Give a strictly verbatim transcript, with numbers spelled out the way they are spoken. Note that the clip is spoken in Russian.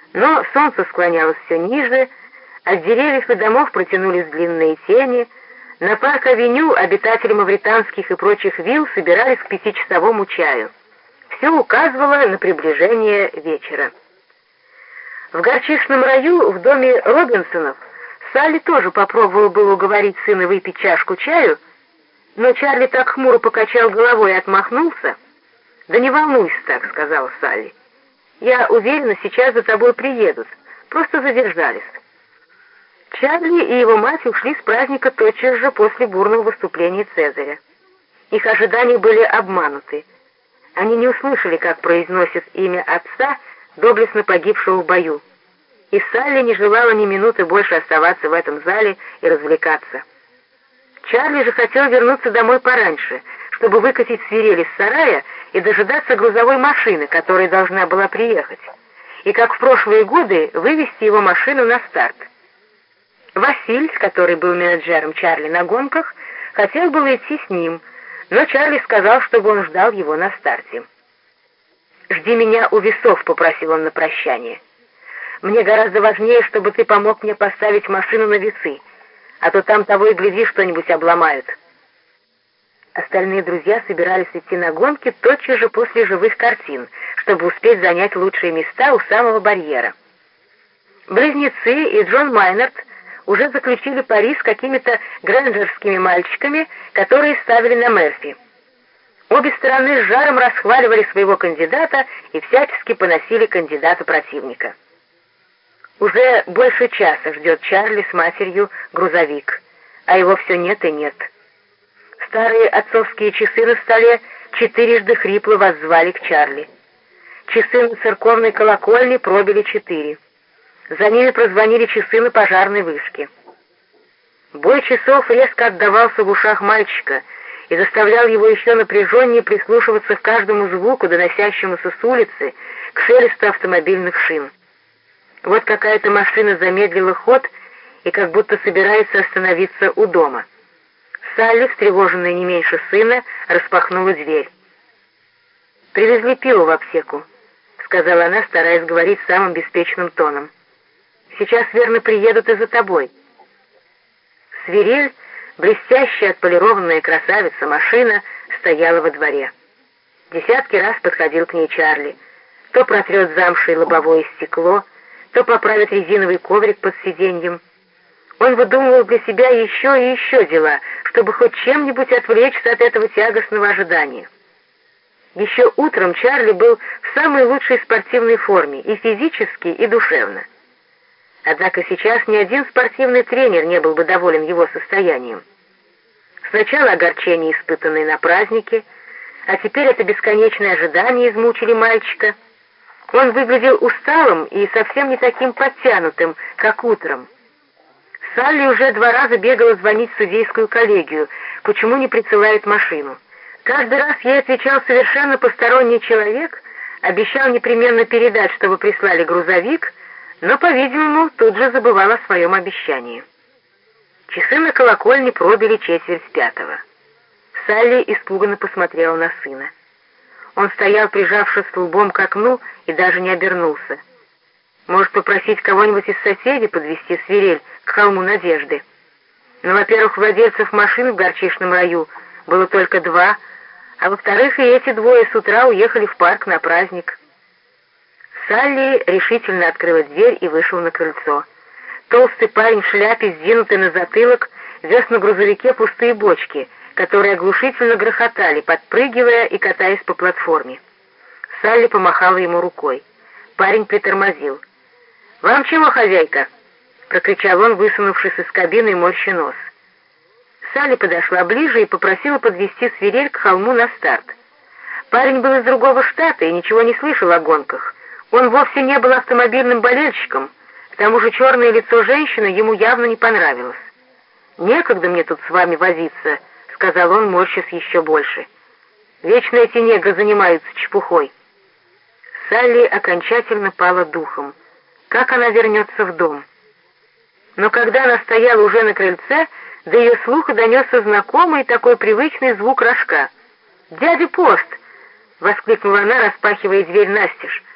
Но солнце склонялось все ниже, от деревьев и домов протянулись длинные тени, на парк-авеню обитатели мавританских и прочих вилл собирались к пятичасовому чаю. Все указывало на приближение вечера. В горчичном раю в доме Робинсонов Салли тоже попробовала было уговорить сына выпить чашку чаю, но Чарли так хмуро покачал головой и отмахнулся. «Да не волнуйся так», — сказала Салли. «Я уверена, сейчас за тобой приедут, просто задержались». Чарли и его мать ушли с праздника тотчас же после бурного выступления Цезаря. Их ожидания были обмануты. Они не услышали, как произносит имя отца, доблестно погибшего в бою. И Салли не желала ни минуты больше оставаться в этом зале и развлекаться. Чарли же хотел вернуться домой пораньше, чтобы выкатить свирель из сарая и дожидаться грузовой машины, которая должна была приехать, и, как в прошлые годы, вывести его машину на старт. Василь, который был менеджером Чарли на гонках, хотел было идти с ним, но Чарли сказал, чтобы он ждал его на старте. «Жди меня у весов», — попросил он на прощание. «Мне гораздо важнее, чтобы ты помог мне поставить машину на весы, а то там того и гляди, что-нибудь обломают». Остальные друзья собирались идти на гонки тотчас же после живых картин, чтобы успеть занять лучшие места у самого барьера. Близнецы и Джон Майнард уже заключили пари с какими-то грэнджерскими мальчиками, которые ставили на Мерфи. Обе стороны с жаром расхваливали своего кандидата и всячески поносили кандидата противника. Уже больше часа ждет Чарли с матерью грузовик, а его все нет и нет. Старые отцовские часы на столе четырежды хрипло воззвали к Чарли. Часы на церковной колокольне пробили четыре. За ними прозвонили часы на пожарной вышке. Бой часов резко отдавался в ушах мальчика и заставлял его еще напряженнее прислушиваться к каждому звуку, доносящемуся с улицы, к шелесту автомобильных шин. Вот какая-то машина замедлила ход и как будто собирается остановиться у дома. Салли, встревоженная не меньше сына, распахнула дверь. «Привезли пиво в аптеку», — сказала она, стараясь говорить самым беспечным тоном. «Сейчас, верно, приедут и за тобой». Свирель, блестящая отполированная красавица машина, стояла во дворе. Десятки раз подходил к ней Чарли. То протрет замшей лобовое стекло, то поправит резиновый коврик под сиденьем. Он выдумывал для себя еще и еще дела, чтобы хоть чем-нибудь отвлечься от этого тягостного ожидания. Еще утром Чарли был в самой лучшей спортивной форме и физически, и душевно. Однако сейчас ни один спортивный тренер не был бы доволен его состоянием. Сначала огорчение, испытанное на празднике, а теперь это бесконечное ожидание измучили мальчика. Он выглядел усталым и совсем не таким подтянутым, как утром. Салли уже два раза бегала звонить в судейскую коллегию, почему не присылает машину. Каждый раз ей отвечал совершенно посторонний человек, обещал непременно передать, чтобы прислали грузовик, но, по-видимому, тут же забывал о своем обещании. Часы на колокольне пробили четверть пятого. Салли испуганно посмотрела на сына. Он стоял, прижавшись лбом к окну, и даже не обернулся. Может, попросить кого-нибудь из соседей подвезти свирель к холму Надежды? Но, во-первых, владельцев машин в горчичном раю было только два, а во-вторых, и эти двое с утра уехали в парк на праздник. Салли решительно открыла дверь и вышел на крыльцо. Толстый парень в шляпе, сдвинутый на затылок, вез на грузовике пустые бочки, которые оглушительно грохотали, подпрыгивая и катаясь по платформе. Салли помахала ему рукой. Парень притормозил. «Вам чего, хозяйка?» — прокричал он, высунувшись из кабины и морща нос. Салли подошла ближе и попросила подвезти свирель к холму на старт. Парень был из другого штата и ничего не слышал о гонках. Он вовсе не был автомобильным болельщиком, к тому же черное лицо женщины ему явно не понравилось. «Некогда мне тут с вами возиться», — сказал он, морщась еще больше. «Вечно эти негры занимаются чепухой». Салли окончательно пала духом. Как она вернется в дом? Но когда она стояла уже на крыльце, до ее слуха донесся знакомый такой привычный звук рожка. «Дядя Пост!» — воскликнула она, распахивая дверь настежь.